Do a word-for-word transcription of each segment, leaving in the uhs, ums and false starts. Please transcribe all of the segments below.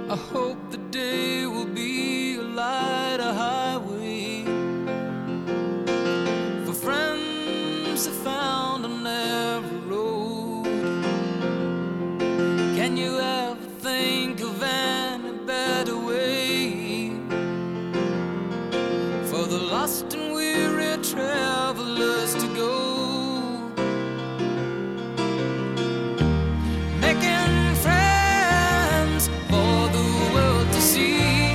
I hope the day will be a light, a highway for friends I found on every road. Can you ever think of any better way for the lost and weary travelers to go? Making friends for the world to see.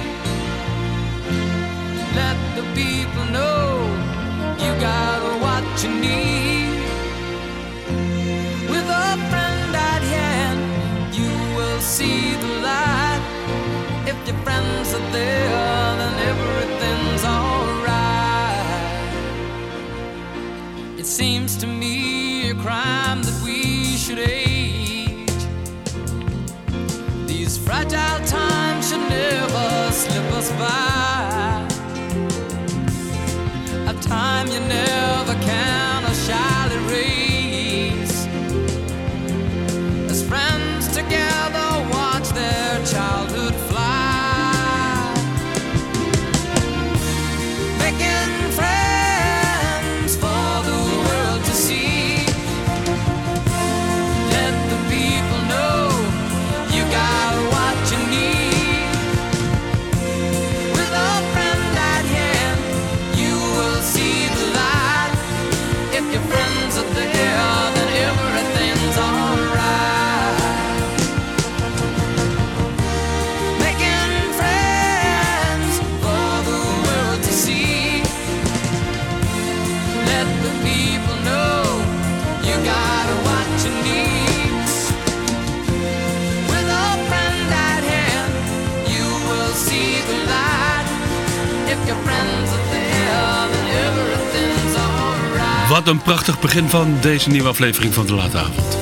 Let the people know you got what you need. With a friend at hand, you will see the light. If your friends are there, then everything's alright. It seems to me a crime that we should age. These fragile times should never slip us by. A time you never can or shall erase. As friends together watch their childhood fly. Making friends for the world to see. Let the people know you got what you need. With a friend at hand, you will see the light. If your friends are there, then everything's alright. Making friends for the world to see. Let the people know you got what you need. With a friend at hand, you will see the light. If your friends are there, then everything's alright. Wat een prachtig begin van deze nieuwe aflevering van De Late Avond.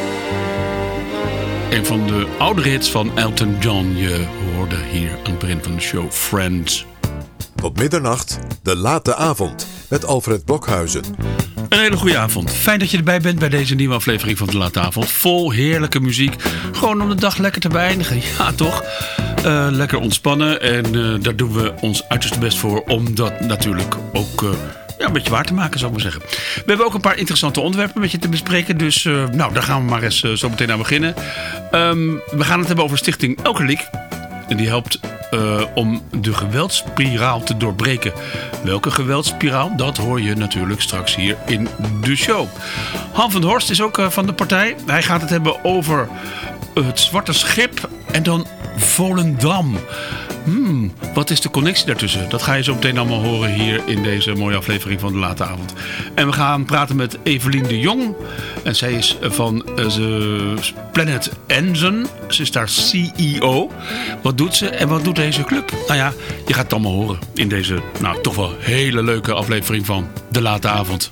Een van de oudere hits van Elton John. Je hoorde hier aan het begin van de show Friends. Tot middernacht, De Late Avond met Alfred Blokhuizen. Een hele goede avond. Fijn dat je erbij bent bij deze nieuwe aflevering van De Late Avond. Vol heerlijke muziek. Gewoon om de dag lekker te beëindigen. Ja, toch? Uh, lekker ontspannen. En uh, daar doen we ons uiterste best voor. Om dat natuurlijk ook uh, ja, een beetje waar te maken, zou ik maar zeggen. We hebben ook een paar interessante onderwerpen met je te bespreken. Dus uh, nou, daar gaan we maar eens uh, zo meteen aan beginnen. Um, we gaan het hebben over Stichting Elkerlijk. En die helpt uh, om de geweldsspiraal te doorbreken. Welke geweldsspiraal? Dat hoor je natuurlijk straks hier in de show. Han van der Horst is ook uh, van de partij. Hij gaat het hebben over het Zwarte Schip en dan Volendam. Hmm, wat is de connectie daartussen? Dat ga je zo meteen allemaal horen hier in deze mooie aflevering van De Late Avond. En we gaan praten met Evelien de Jong. En zij is van uh, Planet Enzen. Ze is daar C E O. Wat doet ze en wat doet deze club? Nou ja, je gaat het allemaal horen in deze nou, toch wel hele leuke aflevering van De Late Avond.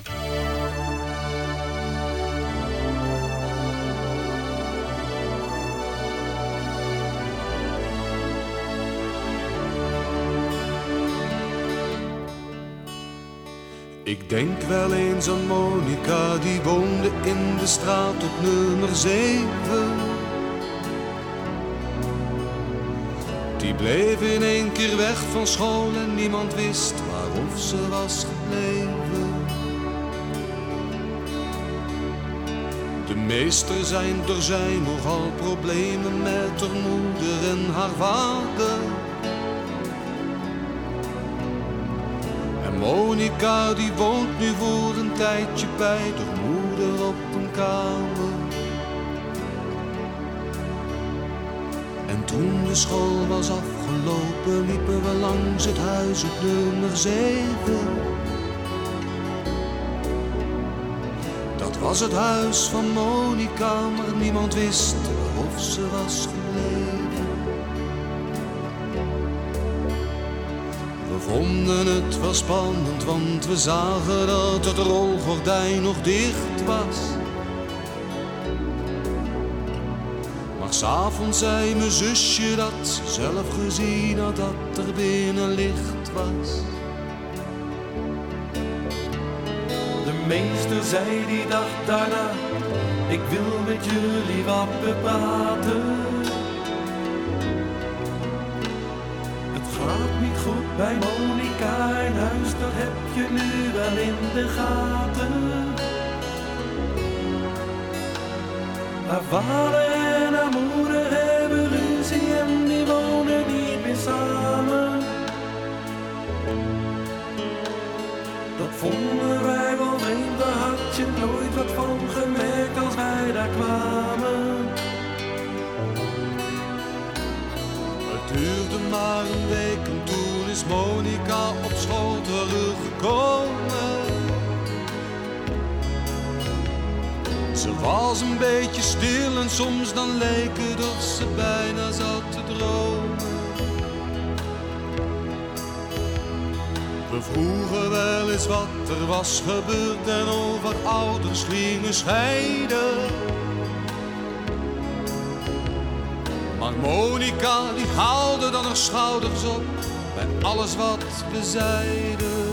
Ik denk wel eens aan Monica, die woonde in de straat op nummer zeven. Die bleef in één keer weg van school en niemand wist waarof ze was gebleven. De meester zijn, er zijn nogal problemen met haar moeder en haar vader. Monica die woont nu voor een tijdje bij de moeder op een kamer. En toen de school was afgelopen liepen we langs het huis op nummer zeven. Dat was het huis van Monica, maar niemand wist of ze was gebleven. We vonden het wel spannend, want we zagen dat het rolgordijn nog dicht was. Maar 's avonds zei mijn zusje dat ze zelf gezien had dat er binnen licht was. De meester zei die dag daarna, ik wil met jullie wat bepraten. Bij Monica in huis, dat heb je nu wel in de gaten. Haar vader en haar moeder hebben ruzie en die wonen niet meer samen. Dat vonden wij wel vreemd, daar had je nooit wat van gemerkt als wij daar kwamen. Het duurde maar een week en toen is Monica op school teruggekomen. Ze was een beetje stil en soms dan leek het of ze bijna zat te dromen. We vroegen wel eens wat er was gebeurd en over ouders gingen scheiden. Maar Monica die haalde dan haar schouders op bij alles wat we zeiden.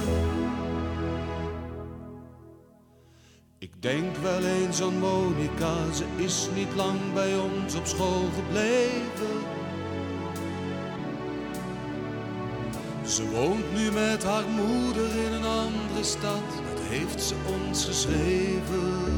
Ik denk wel eens aan Monica, ze is niet lang bij ons op school gebleven. Ze woont nu met haar moeder in een andere stad, dat heeft ze ons geschreven.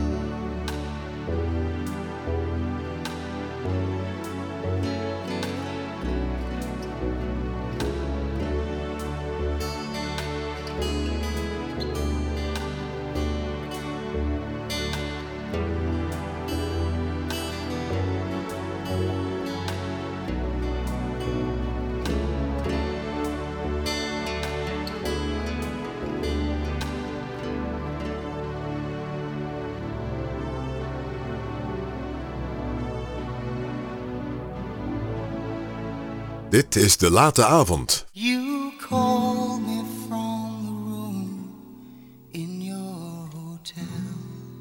Dit is De Late Avond. You call me from the room in your hotel,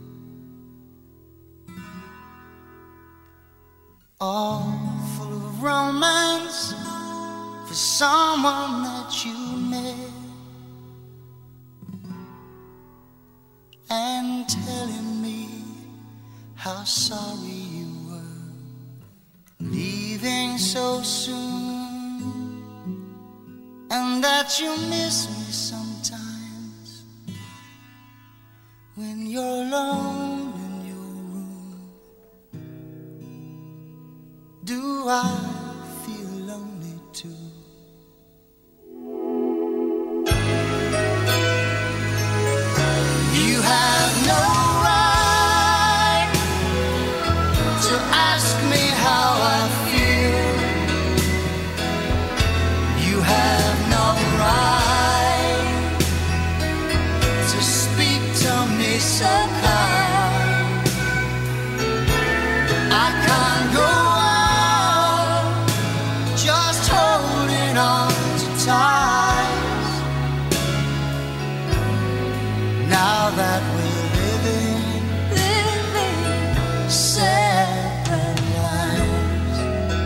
all full of romance for someone that you met, and telling me how sorry you were leaving so soon. And that you miss me sometimes when you're alone in your room. Do I feel lonely too? You have no right to ask me how I feel. You have so kind. I can't go on just holding on to ties. Now that we're living, living separate lives.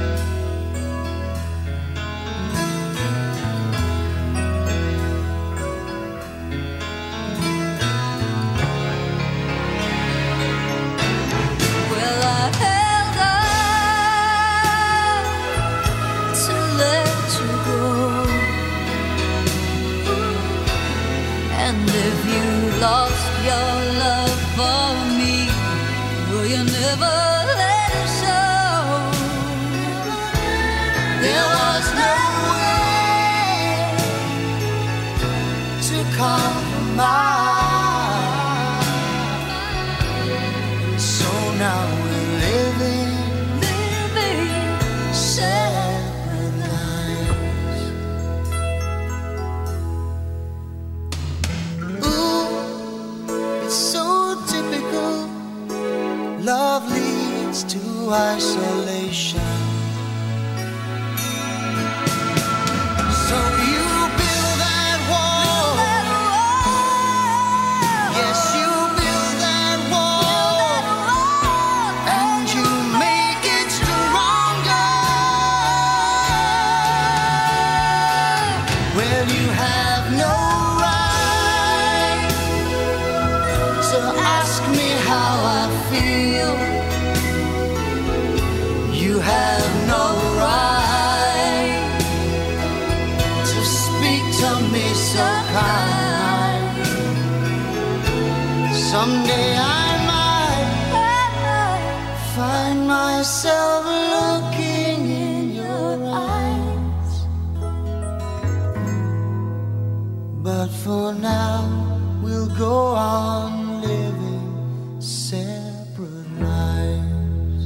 Lost your love for me, will you never let it show? There was no way to compromise, so now we're living, living separate lives. Love leads to isolation. So you build that wall. Yes, you build that wall. And you make it stronger. Well, you have no right to ask me how I feel. You have no right to speak Someday I might find myself looking in your eyes. But for now we'll go on living separate lives.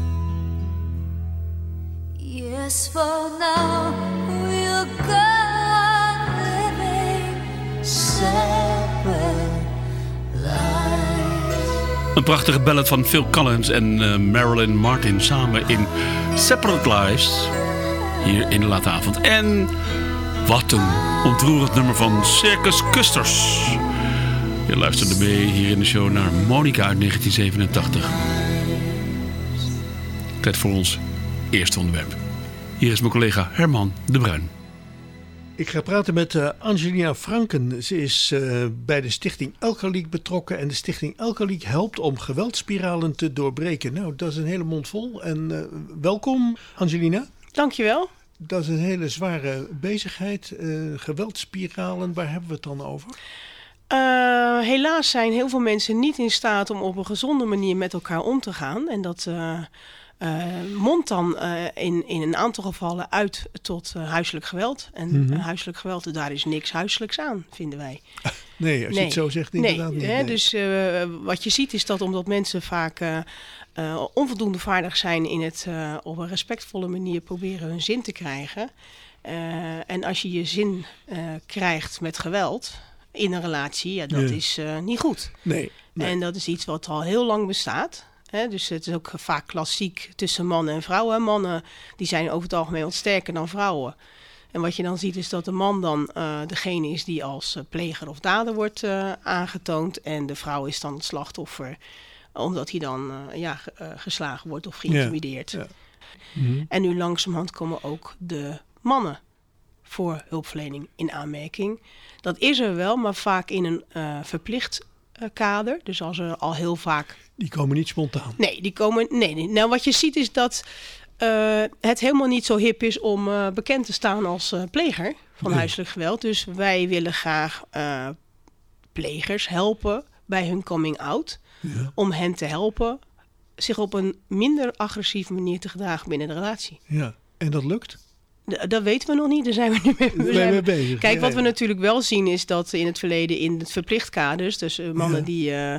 Yes, for now we'll go on living separate lives. Een prachtige ballad van Phil Collins en uh, Marilyn Martin samen in Separate Lives. Hier in de late avond. En wat een ontroerend nummer van Circus Custers. Je luisterde mee hier in de show naar Monica uit negentien zevenentachtig. Tijd voor ons eerste onderwerp. Hier is mijn collega Herman de Bruin. Ik ga praten met uh, Angelina Franken. Ze is uh, bij de stichting Elkaliek betrokken. En de stichting Elkaliek helpt om geweldspiralen te doorbreken. Nou, dat is een hele mond vol. En uh, welkom, Angelina. Dankjewel. Dat is een hele zware bezigheid. Uh, geweldspiralen, waar hebben we het dan over? Uh, helaas zijn heel veel mensen niet in staat om op een gezonde manier met elkaar om te gaan. En dat uh, uh, mondt dan uh, in, in een aantal gevallen uit tot uh, huiselijk geweld. En mm-hmm. uh, huiselijk geweld, daar is niks huiselijks aan, vinden wij. Nee, als nee. je het zo zegt, inderdaad nee, niet. Hè, nee. Dus uh, wat je ziet is dat omdat mensen vaak uh, uh, onvoldoende vaardig zijn in het uh, op een respectvolle manier proberen hun zin te krijgen. Uh, en als je je zin uh, krijgt met geweld in een relatie, ja, dat ja. is uh, niet goed. Nee, nee. En dat is iets wat al heel lang bestaat. Hè? Dus het is ook vaak klassiek tussen mannen en vrouwen. Mannen die zijn over het algemeen wat sterker dan vrouwen. En wat je dan ziet is dat de man dan uh, degene is die als uh, pleger of dader wordt uh, aangetoond. En de vrouw is dan het slachtoffer, omdat hij dan uh, ja, uh, geslagen wordt of geïntimideerd. Ja. Ja. Mm-hmm. En nu langzamerhand komen ook de mannen voor hulpverlening in aanmerking. Dat is er wel, maar vaak in een uh, verplicht uh, kader. Dus als er al heel vaak... Die komen niet spontaan. Nee, die komen... Nee, nee. Nou, wat je ziet is dat uh, het helemaal niet zo hip is om uh, bekend te staan als uh, pleger van nee. huiselijk geweld. Dus wij willen graag uh, plegers helpen bij hun coming out. Ja. Om hen te helpen zich op een minder agressieve manier te gedragen binnen de relatie. Ja, en dat lukt? D- dat weten we nog niet, daar zijn we nu mee, we zijn mee bezig. Kijk, ja, wat ja. we natuurlijk wel zien is dat in het verleden in het verplichtkaders, dus uh, mannen ja. die uh, uh,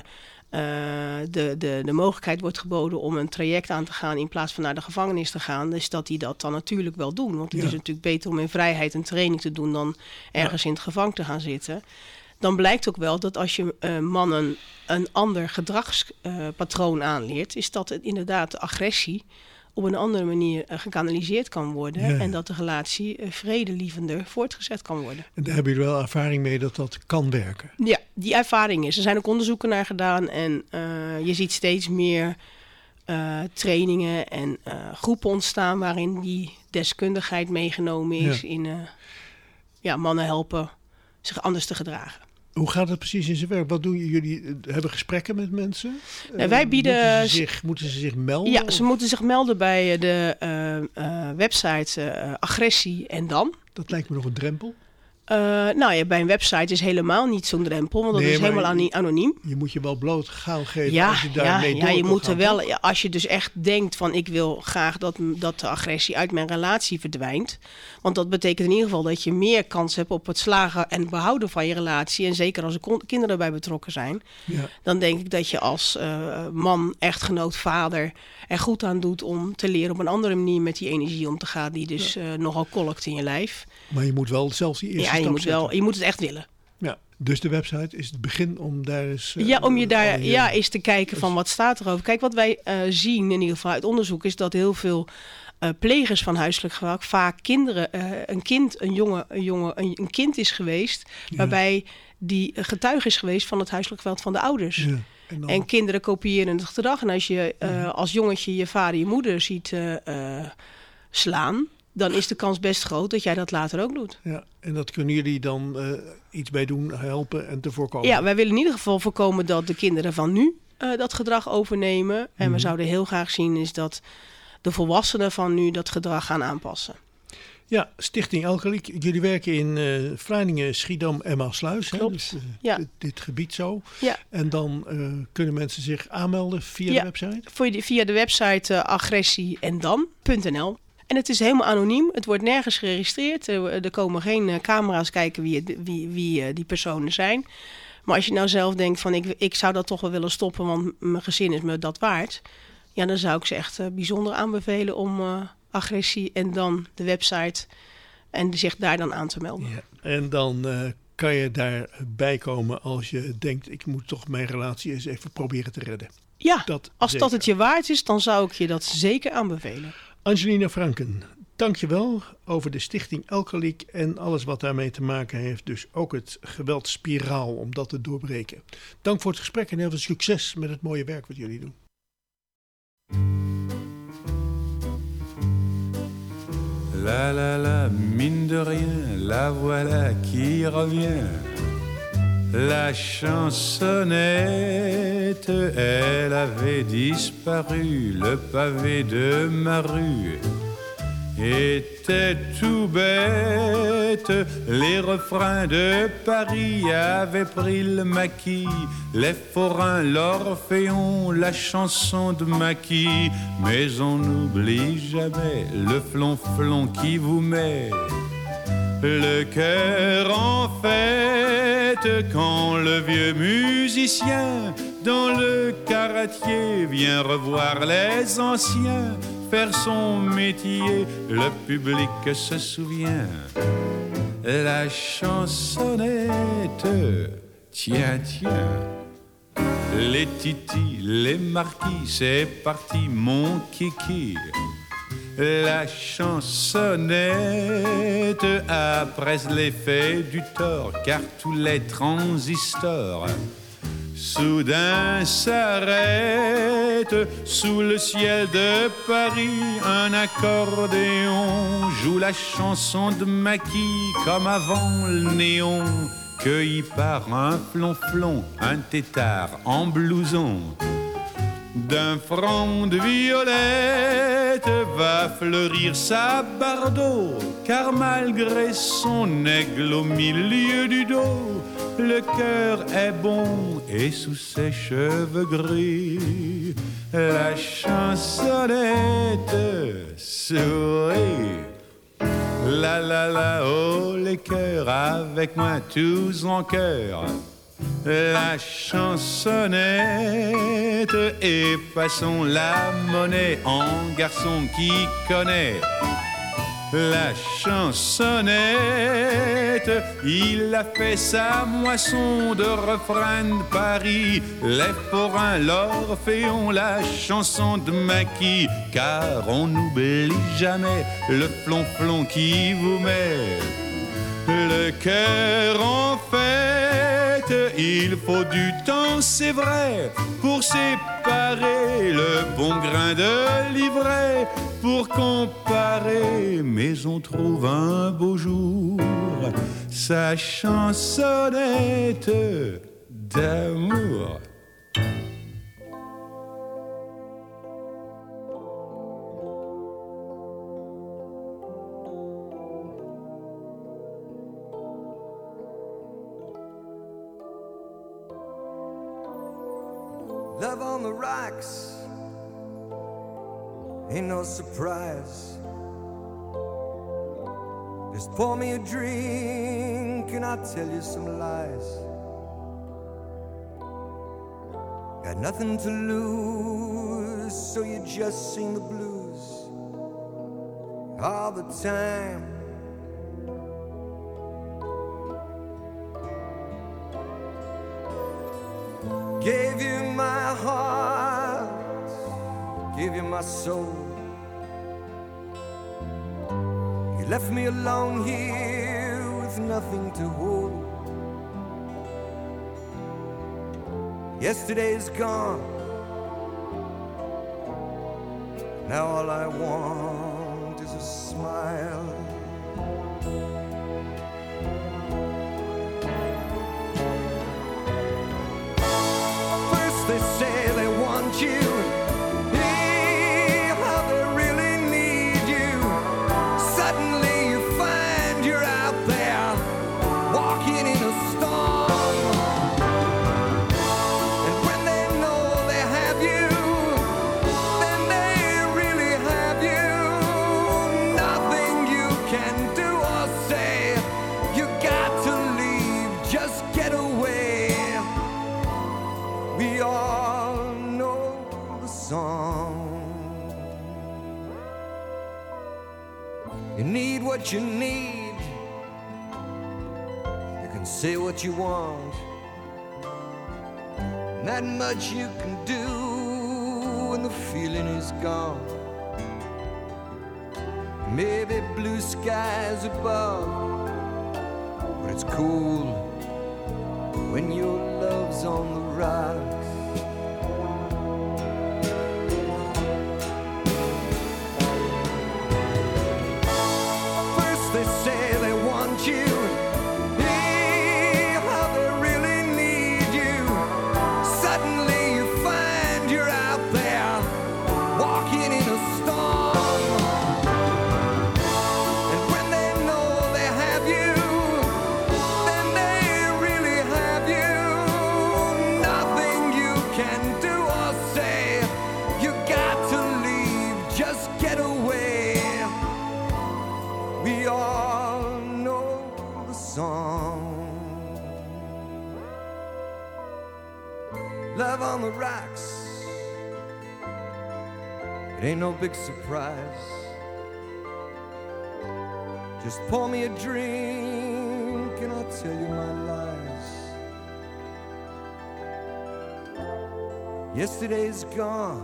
de, de, de mogelijkheid wordt geboden om een traject aan te gaan in plaats van naar de gevangenis te gaan, is dat die dat dan natuurlijk wel doen. Want het ja. is natuurlijk beter om in vrijheid een training te doen dan ergens ja. in het gevangen te gaan zitten. Dan blijkt ook wel dat als je uh, mannen een ander gedragspatroon uh, aanleert, is dat het inderdaad de agressie op een andere manier uh, gekanaliseerd kan worden. Ja. En dat de relatie uh, vredelievender voortgezet kan worden. En daar hebben jullie wel ervaring mee dat dat kan werken? Ja, die ervaring is. Er zijn ook onderzoeken naar gedaan. En uh, je ziet steeds meer uh, trainingen en uh, groepen ontstaan waarin die deskundigheid meegenomen is. Ja. In uh, ja, mannen helpen zich anders te gedragen. Hoe gaat het precies in zijn werk? Wat doen jullie? Hebben gesprekken met mensen? Nou, wij bieden... Moeten ze zich, moeten ze zich melden? Ja, ze moeten zich melden bij de uh, uh, website uh, Agressie en Dan. Dat lijkt me nog een drempel. Uh, nou ja, bij een website is helemaal niet zo'n drempel, want dat nee, is helemaal je, anoniem. Je moet je wel bloot gaan geven ja, als je daarmee ja, door ja, je moet er wel. Toch? Ja, als je dus echt denkt van ik wil graag dat, dat de agressie uit mijn relatie verdwijnt. Want dat betekent in ieder geval dat je meer kans hebt op het slagen en behouden van je relatie. En zeker als er kon, kinderen bij betrokken zijn. Ja. Dan denk ik dat je als uh, man, echtgenoot, vader er goed aan doet om te leren op een andere manier met die energie om te gaan. Die dus ja. uh, nogal kolkt in je lijf. Maar je moet wel zelfs die eerste ja, stap je moet zetten. wel, je moet het echt willen. Ja, dus de website is het begin om daar eens... Uh, ja, om je daar je, ja, eens te kijken van wat staat erover. Kijk, wat wij uh, zien in ieder geval uit onderzoek is dat heel veel uh, plegers van huiselijk geweld vaak kinderen, uh, een kind, een jongen, een jongen, een, een kind is geweest, ja. waarbij die getuige is geweest van het huiselijk geweld van de ouders. Ja. En, dan... en kinderen kopiëren het gedrag. En als je uh, ja. als jongetje je vader, je moeder ziet uh, uh, slaan, dan is de kans best groot dat jij dat later ook doet. Ja, en dat kunnen jullie dan uh, iets bij doen, helpen en te voorkomen? Ja, wij willen in ieder geval voorkomen dat de kinderen van nu uh, dat gedrag overnemen. En mm. we zouden heel graag zien is dat de volwassenen van nu dat gedrag gaan aanpassen. Ja, Stichting Elkerlijk. Jullie werken in uh, Vlaardingen, Schiedam en Maasluis. Klopt. Hè? Dus, uh, ja. dit, dit gebied zo. Ja. En dan uh, kunnen mensen zich aanmelden via ja. de website? Voor die, via de website uh, agressie en dan punt n l. En het is helemaal anoniem. Het wordt nergens geregistreerd. Er, er komen geen uh, camera's kijken wie, het, wie, wie uh, die personen zijn. Maar als je nou zelf denkt van ik, ik zou dat toch wel willen stoppen, want mijn gezin is me dat waard. Ja, dan zou ik ze echt uh, bijzonder aanbevelen om uh, agressie en dan de website en zich daar dan aan te melden. Ja. En dan uh, kan je daarbij komen als je denkt ik moet toch mijn relatie eens even proberen te redden. Ja, dat als zeker. dat het je waard is, dan zou ik je dat zeker aanbevelen. Angelina Franken, dankjewel over de Stichting Elkerlijk en alles wat daarmee te maken heeft. Dus ook het geweldspiraal om dat te doorbreken. Dank voor het gesprek en heel veel succes met het mooie werk wat jullie doen. La la la, mine de rien, la voilà qui revient. La chansonnette, elle avait disparu, le pavé de ma rue était tout bête. Les refrains de Paris avaient pris le maquis, les forains, l'orphéon, la chanson de maquis. Mais on n'oublie jamais le flonflon qui vous met le cœur en fête quand le vieux musicien dans le caratier vient revoir les anciens faire son métier. Le public se souvient. La chansonnette, tiens, tiens. Les titis, les marquis, c'est parti mon kiki. La chansonnette, après l'effet du tort, car tous les transistors soudain s'arrêtent. Sous le ciel de Paris, un accordéon joue la chanson de Maquis comme avant le néon. Cueilli par un flonflon, un tétard en blouson. D'un front de violette va fleurir sa bardeau, car malgré son aigle au milieu du dos, le cœur est bon et sous ses cheveux gris, la chansonnette sourit. La la la, oh les cœurs, avec moi tous en chœur. La chansonnette et passons la monnaie en garçon qui connaît. La chansonnette, il a fait sa moisson de refrain de Paris. Les forains, l'orphéon, la chanson de Maquis. Car on n'oublie jamais le flonflon qui vous met le cœur en fête. Il faut du temps, c'est vrai, pour séparer le bon grain de l'ivraie, pour comparer. Mais on trouve un beau jour sa chansonnette d'amour. Love on the rocks ain't no surprise. Just pour me a drink and I'll tell you some lies. Got nothing to lose, so you just sing the blues all the time. Gave you my heart, gave you my soul. You left me alone here with nothing to hold. Yesterday's gone, now all I want is a smile. They say they want you, hey, how they really need you. Suddenly You need what you need. You can say what you want. Not much you can do when the feeling is gone. Maybe blue skies above, but it's cool when your love's on the rocks. First they say they want you, hey, how they really need you. Suddenly you find you're out there, walking in a storm. And when they know they have you, then they really have you. Nothing you can do or say. You got to leave, just get away. We all know the song. Love on the rocks. It ain't no big surprise. Just pour me a drink and I'll tell you my lies. Yesterday's gone,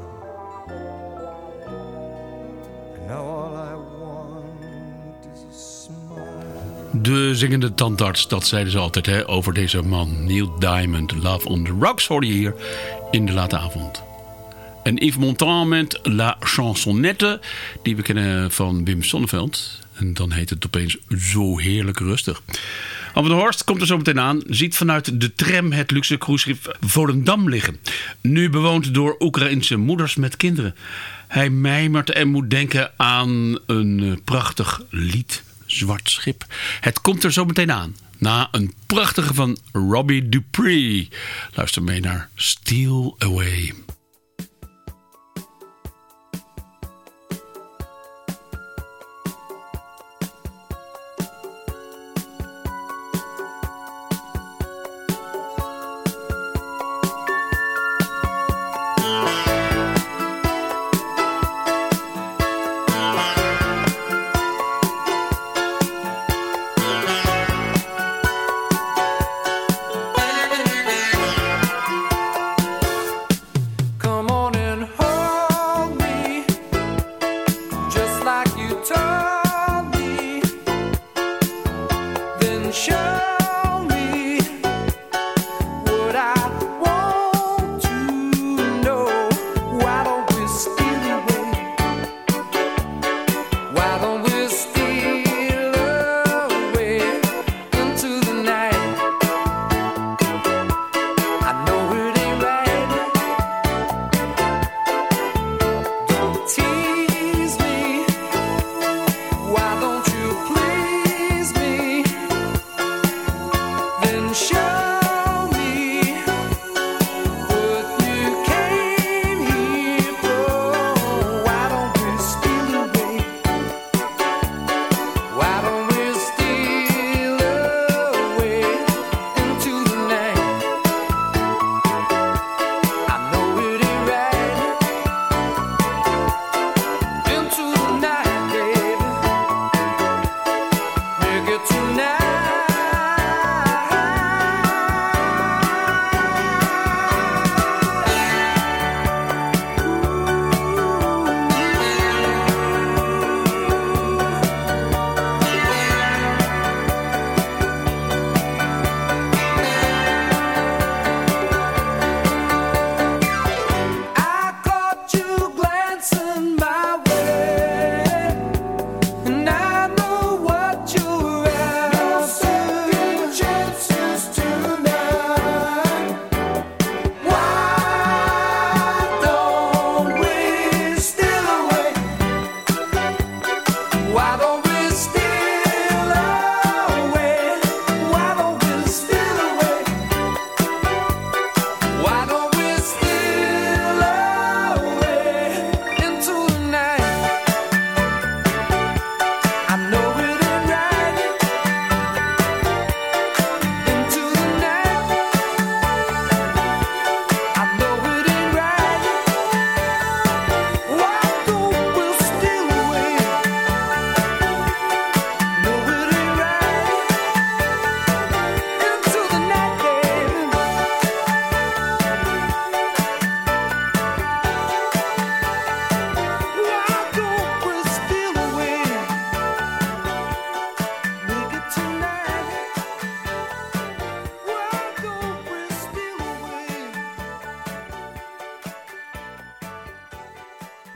and now all I want is a smile. De zingende tandarts, dat zeiden ze altijd hè, over deze man. Neil Diamond, Love on the Rocks hoorde je hier in de late avond. En Yves Montand met La Chansonnette, die we kennen van Wim Sonneveld. En dan heet het opeens Zo Heerlijk Rustig. Alve de Horst komt er zo meteen aan. Ziet vanuit de tram het luxe cruiseschip Volendam liggen. Nu bewoond door Oekraïnse moeders met kinderen. Hij mijmert en moet denken aan een prachtig lied. Zwart Schip. Het komt er zo meteen aan. Na een prachtige van Robbie Dupree. Luister mee naar Steal Away.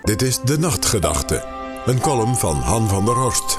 Dit is De Nachtgedachte, een column van Han van der Horst.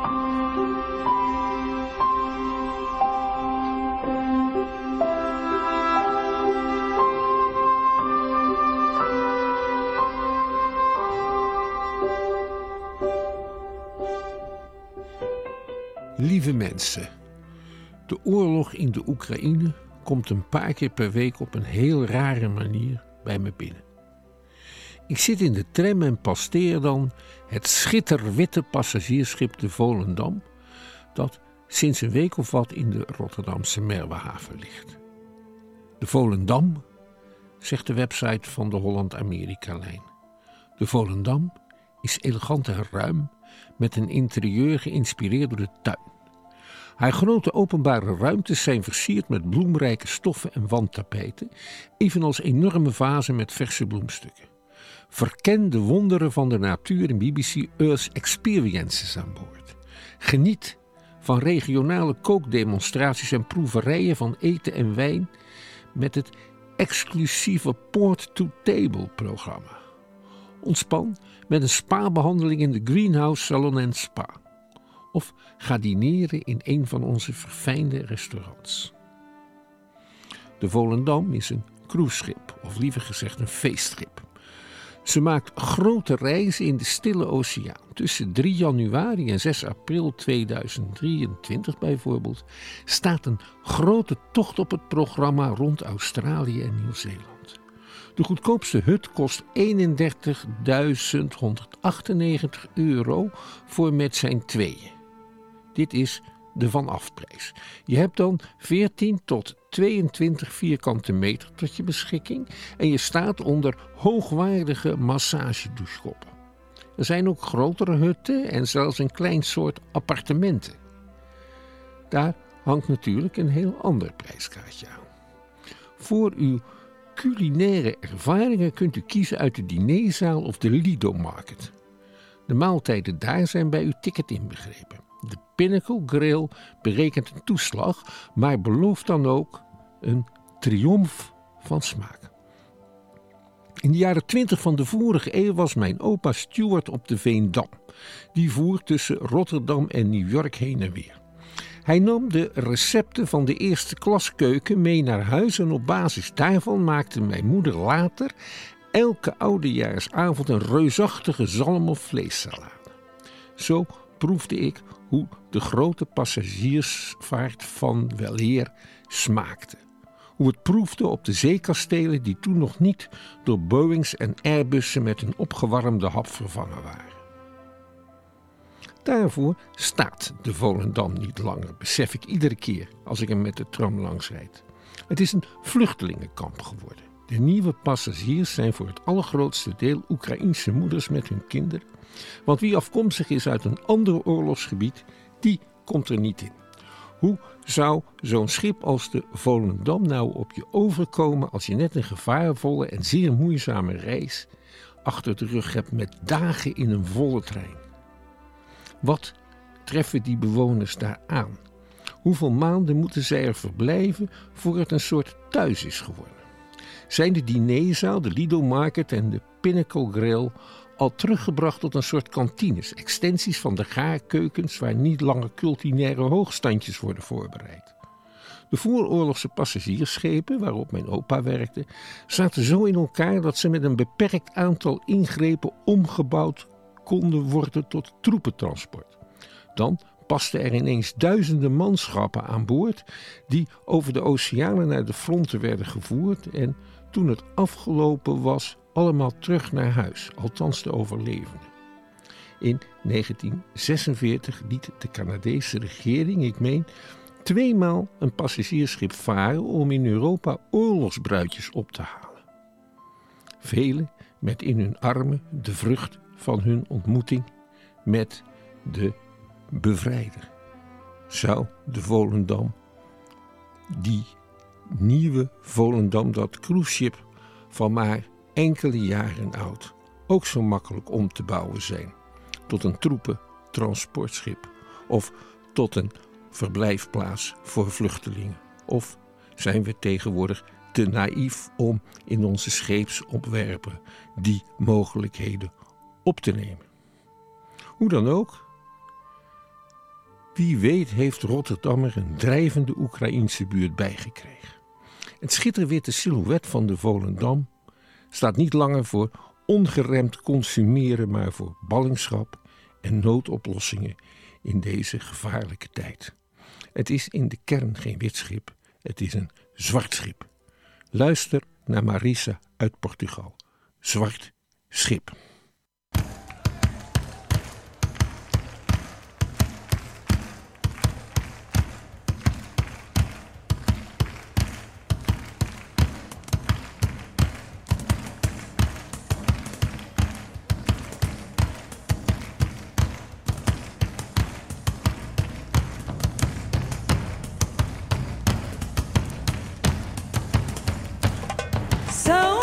Lieve mensen, de oorlog in de Oekraïne komt een paar keer per week op een heel rare manier bij me binnen. Ik zit in de tram en pasteer dan het schitterwitte passagiersschip de Volendam, dat sinds een week of wat in de Rotterdamse Merwehaven ligt. De Volendam, zegt de website van de Holland-Amerika-lijn. De Volendam is elegant en ruim, met een interieur geïnspireerd door de tuin. Haar grote openbare ruimtes zijn versierd met bloemrijke stoffen en wandtapijten, evenals enorme vazen met verse bloemstukken. Verken de wonderen van de natuur in B B C Earth Experiences aan boord. Geniet van regionale kookdemonstraties en proeverijen van eten en wijn met het exclusieve Port-to-Table-programma. Ontspan met een spa-behandeling in de Greenhouse Salon en Spa. Of ga dineren in een van onze verfijnde restaurants. De Volendam is een cruiseschip, of liever gezegd een feestschip. Ze maakt grote reizen in de Stille Oceaan. Tussen drie januari en zes april tweeduizend drieëntwintig bijvoorbeeld staat een grote tocht op het programma rond Australië en Nieuw-Zeeland. De goedkoopste hut kost eenendertigduizend honderdachtennegentig euro voor met zijn tweeën. Dit is de vanafprijs. Je hebt dan veertien tot tweeëntwintig vierkante meter tot je beschikking en je staat onder hoogwaardige massagedouchekoppen. Er zijn ook grotere hutten en zelfs een klein soort appartementen. Daar hangt natuurlijk een heel ander prijskaartje aan. Voor uw culinaire ervaringen kunt u kiezen uit de dinerzaal of de Lido Market. De maaltijden daar zijn bij uw ticket inbegrepen. De Pinnacle Grill berekent een toeslag, maar belooft dan ook een triomf van smaak. In de jaren twintig van de vorige eeuw was mijn opa steward op de Veendam. Die voer tussen Rotterdam en New York heen en weer. Hij nam de recepten van de eerste klas keuken mee naar huis en op basis daarvan maakte mijn moeder later elke oudejaarsavond een reusachtige zalm- of vleessalade. Zo proefde ik hoe de grote passagiersvaart van weleer smaakte. Hoe het proefde op de zeekastelen die toen nog niet door Boeings en Airbussen met een opgewarmde hap vervangen waren. Daarvoor staat de Volendam niet langer, besef ik iedere keer als ik hem met de tram langs rijd. Het is een vluchtelingenkamp geworden. De nieuwe passagiers zijn voor het allergrootste deel Oekraïense moeders met hun kinderen. Want wie afkomstig is uit een ander oorlogsgebied, die komt er niet in. Hoe zou zo'n schip als de Volendam nou op je overkomen als je net een gevaarvolle en zeer moeizame reis achter de rug hebt met dagen in een volle trein? Wat treffen die bewoners daar aan? Hoeveel maanden moeten zij er verblijven voor het een soort thuis is geworden? Zijn de dinerzaal, de Lido Market en de Pinnacle Grill al teruggebracht tot een soort kantines, extensies van de gaarkeukens waar niet langer culinaire hoogstandjes worden voorbereid? De vooroorlogse passagiersschepen, waarop mijn opa werkte, zaten zo in elkaar dat ze met een beperkt aantal ingrepen omgebouwd konden worden tot troepentransport. Dan pasten er ineens duizenden manschappen aan boord die over de oceanen naar de fronten werden gevoerd en toen het afgelopen was allemaal terug naar huis, althans de overlevenden. In negentien zesenveertig liet de Canadese regering, ik meen, tweemaal een passagiersschip varen om in Europa oorlogsbruidjes op te halen. Velen met in hun armen de vrucht van hun ontmoeting met de bevrijder. Zou de Volendam, die nieuwe Volendam, dat cruiseschip van maar enkele jaren oud, ook zo makkelijk om te bouwen zijn tot een troepentransportschip of tot een verblijfplaats voor vluchtelingen? Of zijn we tegenwoordig te naïef om in onze scheepsontwerpen die mogelijkheden op te nemen. Hoe dan ook, wie weet heeft Rotterdam er een drijvende Oekraïense buurt bijgekregen. Het schitterwitte silhouet van de Volendam staat niet langer voor ongeremd consumeren, maar voor ballingschap en noodoplossingen in deze gevaarlijke tijd. Het is in de kern geen wit schip, het is een zwart schip. Luister naar Marisa uit Portugal. Zwart schip. São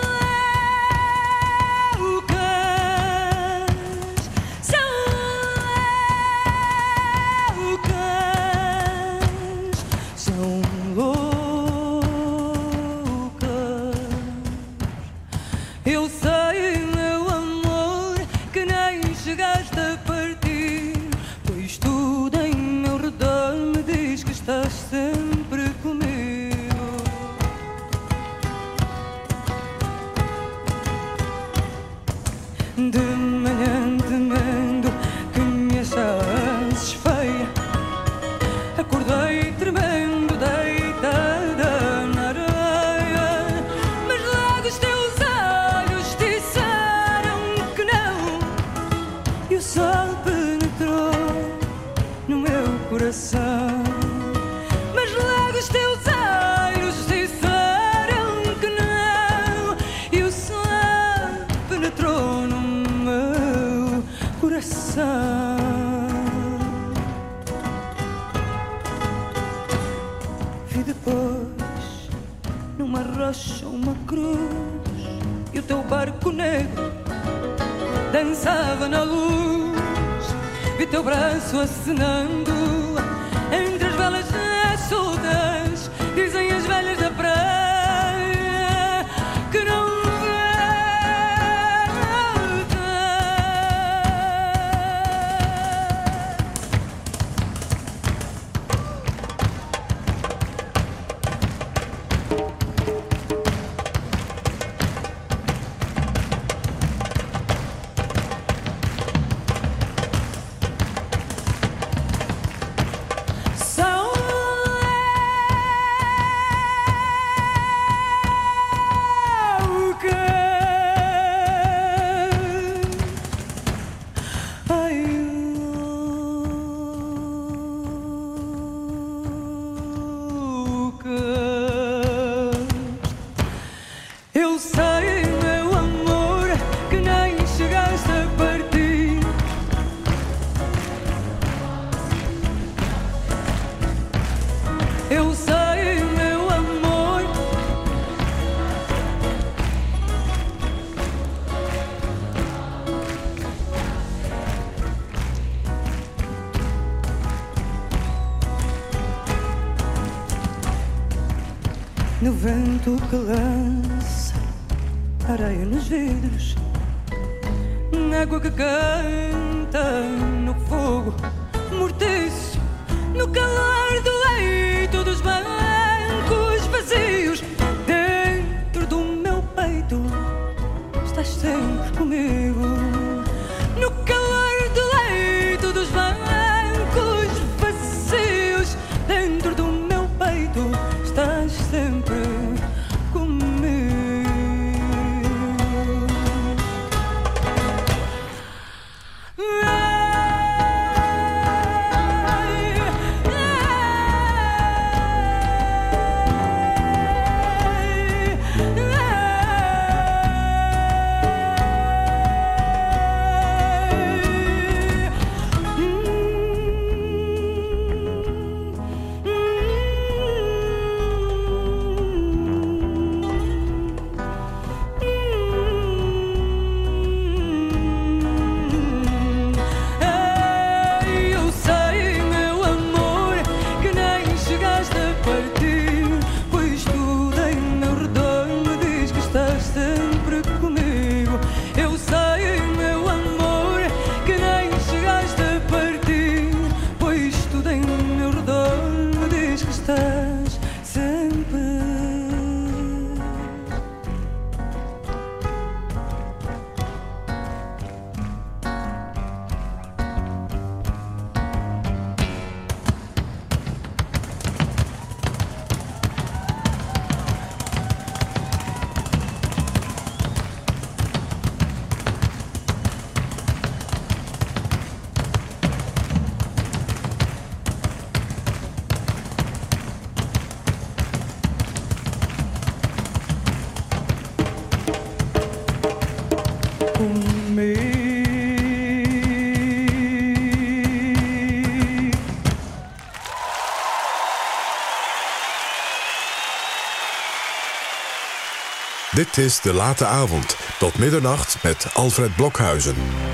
rocha, uma cruz, e o teu barco negro dançava na luz. Vi teu braço acenando entre as velas soltas. Dizem as velhas da praia que não no vento que lança areia nos vidros, na água que canta, no fogo mortiço, no calor do leito dos bancos vazios. Dentro do meu peito estás sempre comigo, no calor do leito dos bancos vazios. Dentro do meu peito estás sempre comigo. Dit is De Late Avond. Tot middernacht met Alfred Blokhuizen.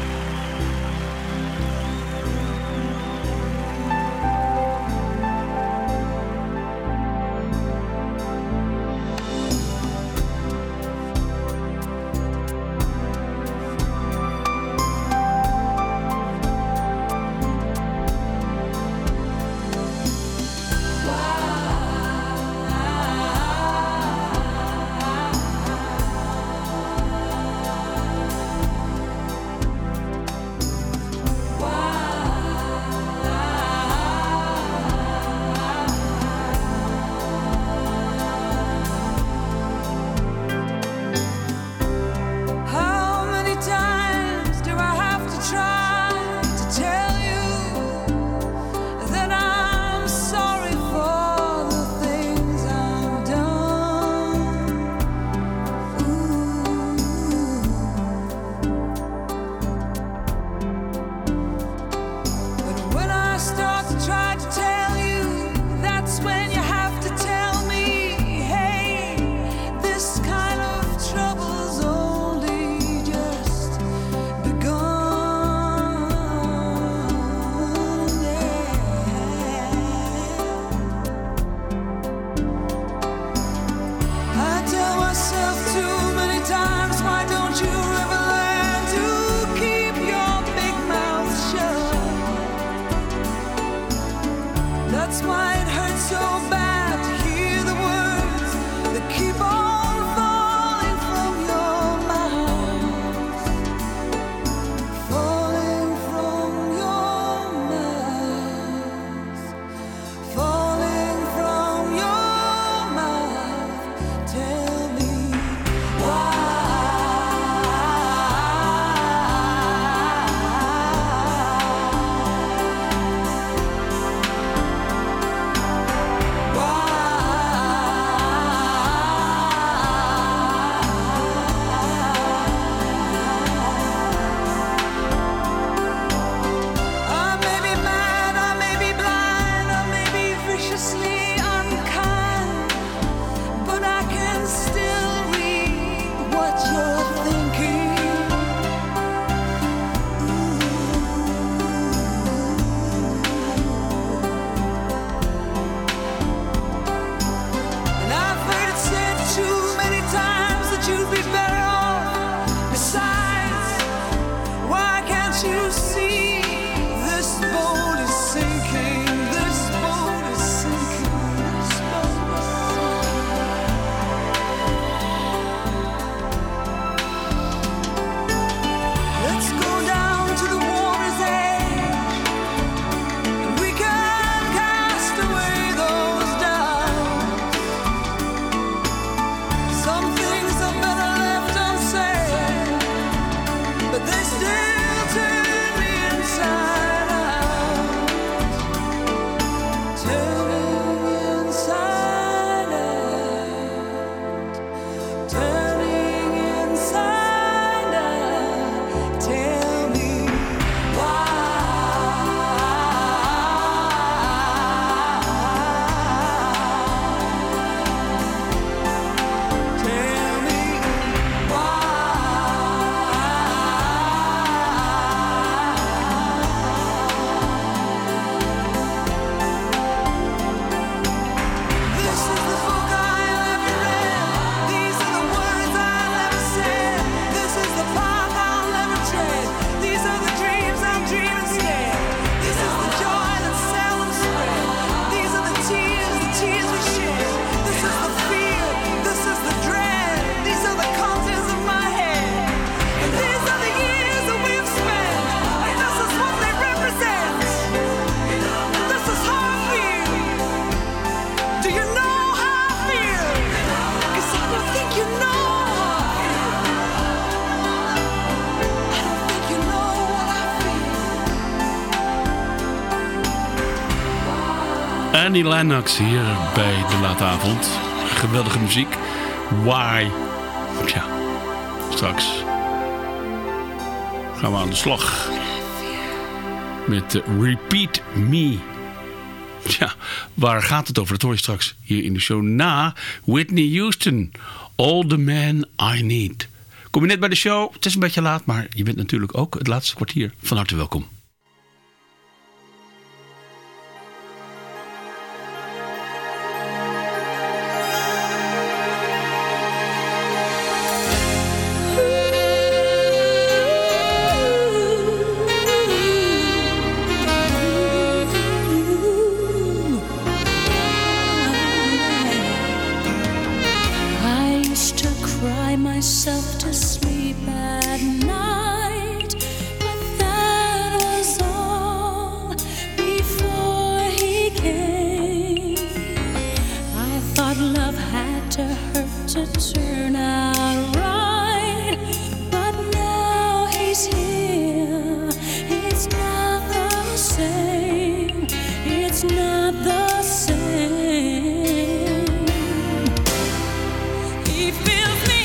Annie Lennox hier bij De Late Avond. Geweldige muziek. Why? Tja, straks gaan we aan de slag met Repeat Me Tja, waar gaat het over? Dat hoor je straks hier in de show na Whitney Houston. All the Man I Need. Kom je net bij de show? Het is een beetje laat, maar je bent natuurlijk ook het laatste kwartier. Van harte welkom. Myself to sleep at night, but that was all before he came. I thought love had to hurt to turn out right, but now he's here. It's not the same. It's not the same. He feels me.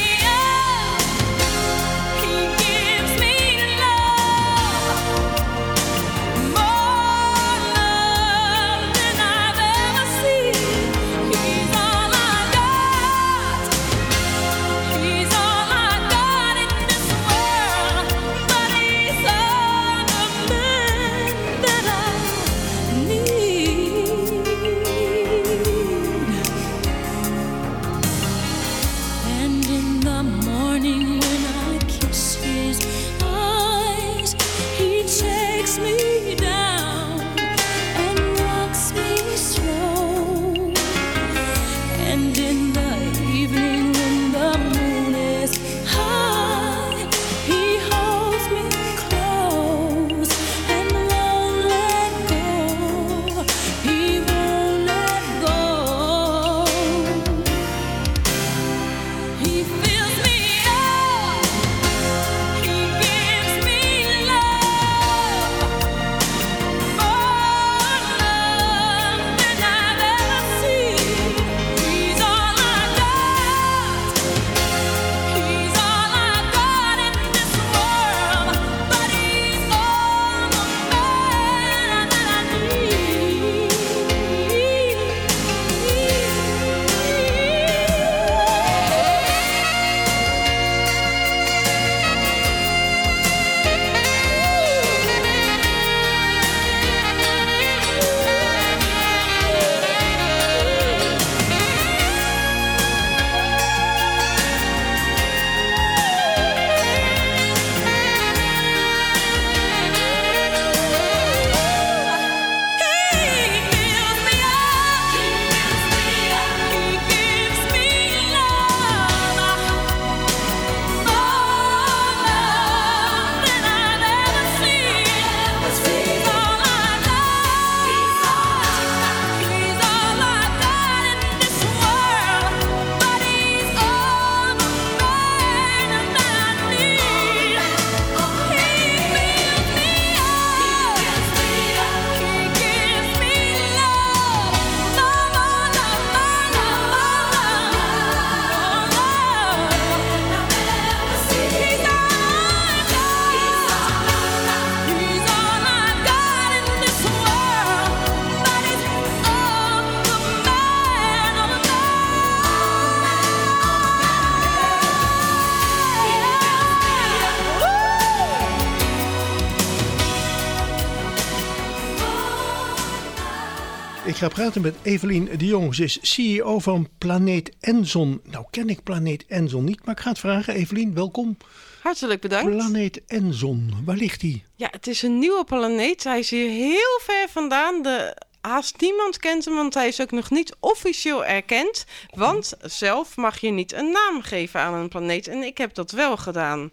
Ik ga praten met Evelien de Jong. Ze is C E O van Planeet Enzon. Nou ken ik Planeet Enzon niet, maar ik ga het vragen. Evelien, welkom. Hartelijk bedankt. Planeet Enzon, waar ligt die? Ja, het is een nieuwe planeet. Hij is hier heel ver vandaan. De, haast niemand kent hem, want hij is ook nog niet officieel erkend. Want zelf mag je niet een naam geven aan een planeet. En ik heb dat wel gedaan.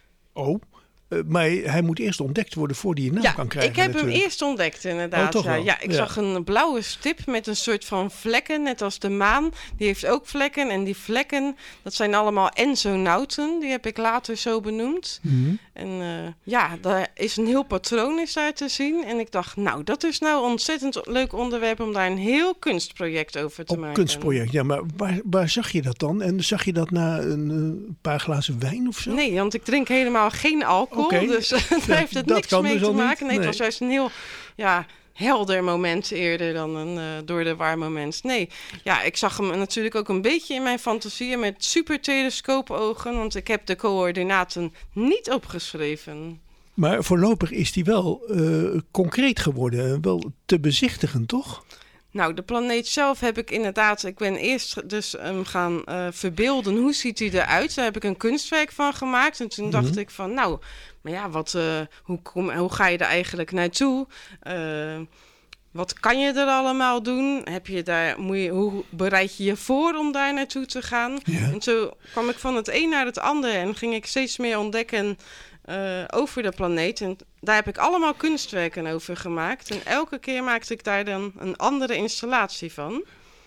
Oh, uh, maar hij moet eerst ontdekt worden voordat hij een naam ja, kan krijgen. ik heb natuurlijk. hem eerst ontdekt inderdaad. Oh, toch ja. wel? ja, ik Ja. zag een blauwe stip met een soort van vlekken, net als de maan. Die heeft ook vlekken en die vlekken, dat zijn allemaal enzonauten. Die heb ik later zo benoemd. Mm-hmm. En uh, ja, daar is een heel patroon is daar te zien. En ik dacht, nou, dat is nou een ontzettend leuk onderwerp om daar een heel kunstproject over te Op maken. kunstproject, ja, maar waar, waar zag je dat dan? En zag je dat na een uh, paar glazen wijn of zo? Nee, want ik drink helemaal geen alcohol. Okay. Dus daar Ja, heeft het dat niks kan mee dus te al niet. maken. Nee, Nee. het was juist een heel ja, helder moment eerder dan een uh, door de war moment. Nee, ja, ik zag hem natuurlijk ook een beetje in mijn fantasie met super telescoopogen, want ik heb de coördinaten niet opgeschreven. Maar voorlopig is die wel uh, concreet geworden, wel te bezichtigen, toch? Nou, de planeet zelf heb ik inderdaad... Ik ben eerst dus um, gaan uh, verbeelden. Hoe ziet hij eruit? Daar heb ik een kunstwerk van gemaakt. En toen dacht mm-hmm. ik van, nou... Maar ja, wat, uh, hoe, kom, hoe ga je er eigenlijk naartoe? Uh, wat kan je er allemaal doen? Heb je daar, moet je, hoe bereid je je voor om daar naartoe te gaan? Ja. En zo kwam ik van het een naar het ander. En ging ik steeds meer ontdekken... Uh, over de planeet. En daar heb ik allemaal kunstwerken over gemaakt. En elke keer maakte ik daar dan een andere installatie van.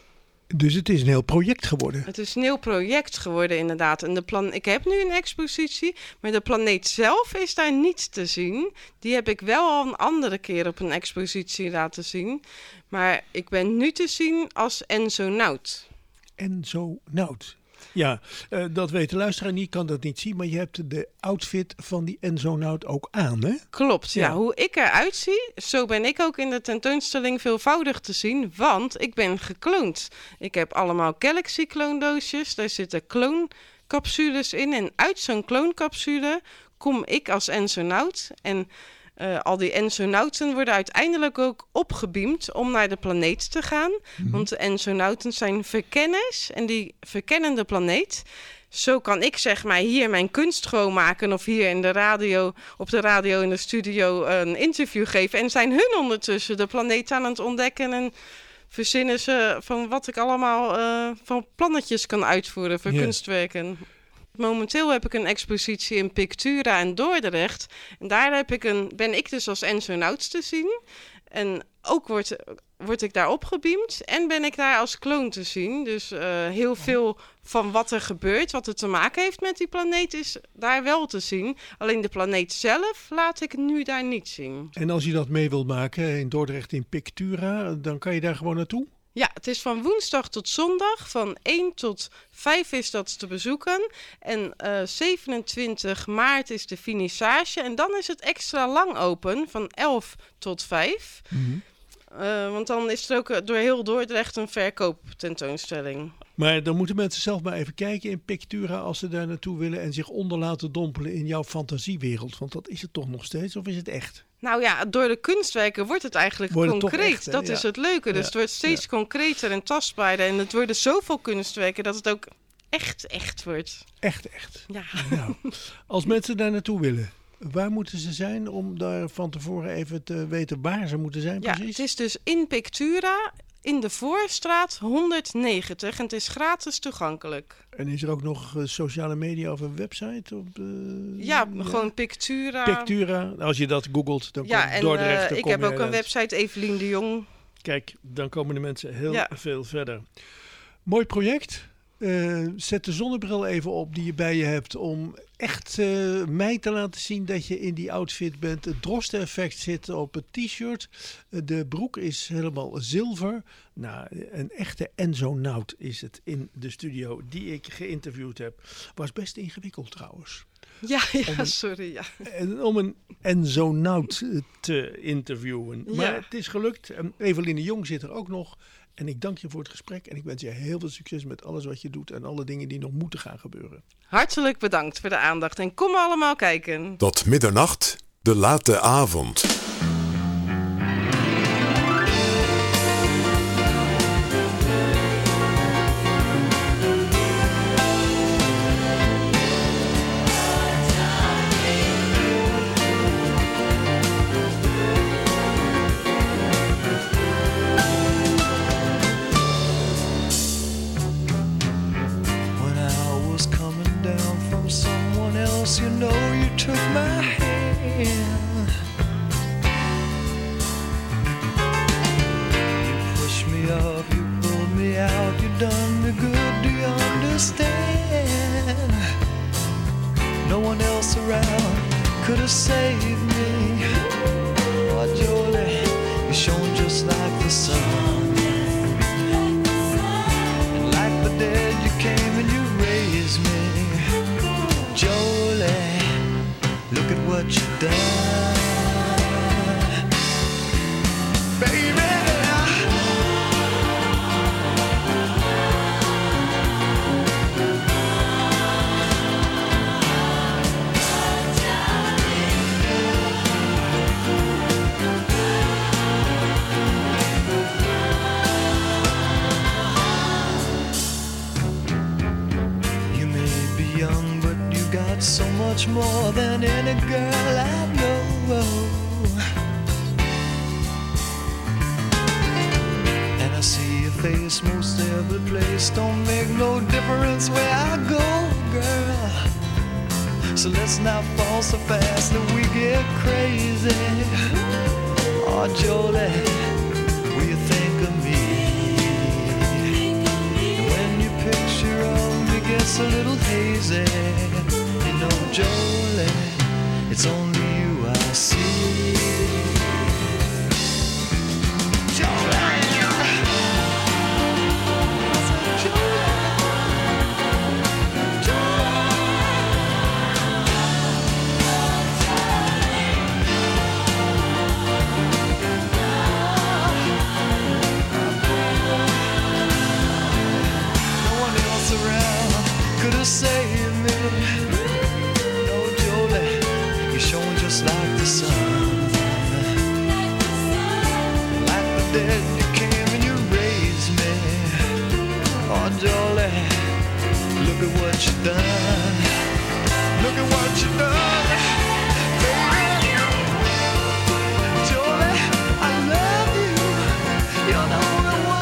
Dus het is een heel project geworden? Het is een heel project geworden, inderdaad. En de plan- ik heb nu een expositie, maar de planeet zelf is daar niet te zien. Die heb ik wel al een andere keer op een expositie laten zien. Maar ik ben nu te zien als Enzonaut. Enzonaut. Ja, uh, dat weet de luisteraar niet, kan dat niet zien, maar je hebt de outfit van die Enzonaut ook aan, hè? Klopt, ja. ja. Hoe ik eruit zie, zo ben ik ook in de tentoonstelling veelvoudig te zien, want ik ben gekloond. Ik heb allemaal Galaxy kloondoosjes, daar zitten klooncapsules in en uit zo'n klooncapsule kom ik als Enzonaut en... Uh, al die Enzonauten worden uiteindelijk ook opgebeamd om naar de planeet te gaan. Mm-hmm. Want de Enzonauten zijn verkenners en die verkennen de planeet. Zo kan ik zeg maar hier mijn kunst gewoon maken of hier in de radio, op de radio in de studio een interview geven. En zijn hun ondertussen de planeet aan het ontdekken en verzinnen ze van wat ik allemaal uh, van plannetjes kan uitvoeren voor yeah. kunstwerken. Momenteel heb ik een expositie in Pictura in Dordrecht. En daar heb ik een, ben ik dus als Enzonaut te zien. En ook word, word ik daar opgebeamd en ben ik daar als kloon te zien. Dus uh, heel veel van wat er gebeurt, wat er te maken heeft met die planeet, is daar wel te zien. Alleen de planeet zelf laat ik nu daar niet zien. En als je dat mee wilt maken in Dordrecht in Pictura, dan kan je daar gewoon naartoe? Ja, het is van woensdag tot zondag. Van één tot vijf is dat te bezoeken. En uh, zevenentwintig maart is de finissage. En dan is het extra lang open, van elf tot vijf. Mm-hmm. Uh, want dan is er ook door heel Dordrecht een verkooptentoonstelling. Maar dan moeten mensen zelf maar even kijken in Pictura als ze daar naartoe willen en zich onder laten dompelen in jouw fantasiewereld. Want dat is het toch nog steeds, of is het echt? Nou ja, door de kunstwerken wordt het eigenlijk wordt het concreet. Echt, dat ja. is het leuke. Dus ja. het wordt steeds ja. concreter en tastbaarder. En het worden zoveel kunstwerken dat het ook echt echt wordt. Echt echt. Ja. Nou, als mensen daar naartoe willen, waar moeten ze zijn om daar van tevoren even te weten waar ze moeten zijn precies? Ja, het is dus in Pictura, in de Voorstraat honderdnegentig. En het is gratis toegankelijk. En is er ook nog uh, sociale media of een website? Op, uh, ja, ja, gewoon Pictura. Pictura. Als je dat googelt, dan ja, komt Dordrecht. Ja, uh, ik heb ook een website, Evelien de Jong. Kijk, dan komen de mensen heel ja. veel verder. Mooi project. Uh, zet de zonnebril even op die je bij je hebt om echt uh, mij te laten zien dat je in die outfit bent. Het drosten-effect zit op het t-shirt. Uh, de broek is helemaal zilver. Nou, een echte Enzonaut is het in de studio die ik geïnterviewd heb. Was best ingewikkeld trouwens. Ja, ja een, sorry. Ja. Om een Enzonaut te interviewen. Ja. Maar het is gelukt. Evelien de Jong zit er ook nog. En ik dank je voor het gesprek en ik wens je heel veel succes met alles wat je doet en alle dingen die nog moeten gaan gebeuren. Hartelijk bedankt voor de aandacht en kom allemaal kijken. Tot middernacht, de late avond. You know you took my hand. You pushed me up, you pulled me out, you done me good, do you understand? No one else around could have saved me. Oh, Jolie, you shone just like the sun. And like the dead you came and you raised me. Jolie, look at what you've done. girl I know. And I see your face most every place. Don't make no difference where I go, girl. So let's not fall so fast that we get crazy. Oh, Jolie, will you think of me? And when your picture of me gets a little hazy, you know, Jolie, it's only you I see. Jolie. Save me, no Jolie, you're showing just like the sun. Like the dead, you came and you raised me. Oh Jolie, look at what you done. Look at what you done, baby. Jolie, I love you. You're the only one.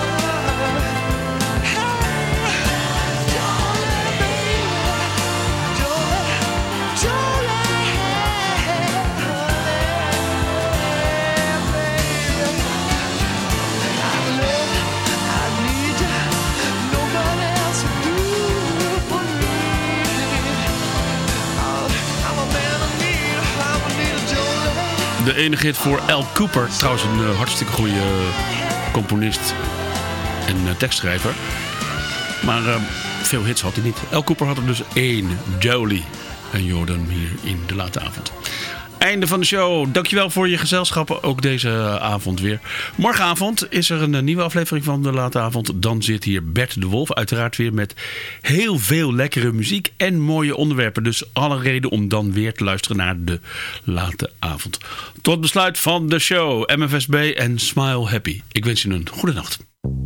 De enige hit voor Al Cooper. Trouwens een uh, hartstikke goede uh, componist en uh, tekstschrijver. Maar uh, veel hits had hij niet. Al Cooper had er dus één. Jolie. En Jordan hier in de late avond. Einde van de show. Dankjewel voor je gezelschap. Ook deze uh, avond weer. Morgenavond is er een uh, nieuwe aflevering van de late avond. Dan zit hier Bert de Wolf. Uiteraard weer met heel veel lekkere muziek en mooie onderwerpen. Dus alle reden om dan weer te luisteren naar de late avond. Tot besluit van de show. M F S B en Smile Happy. Ik wens je een goede nacht.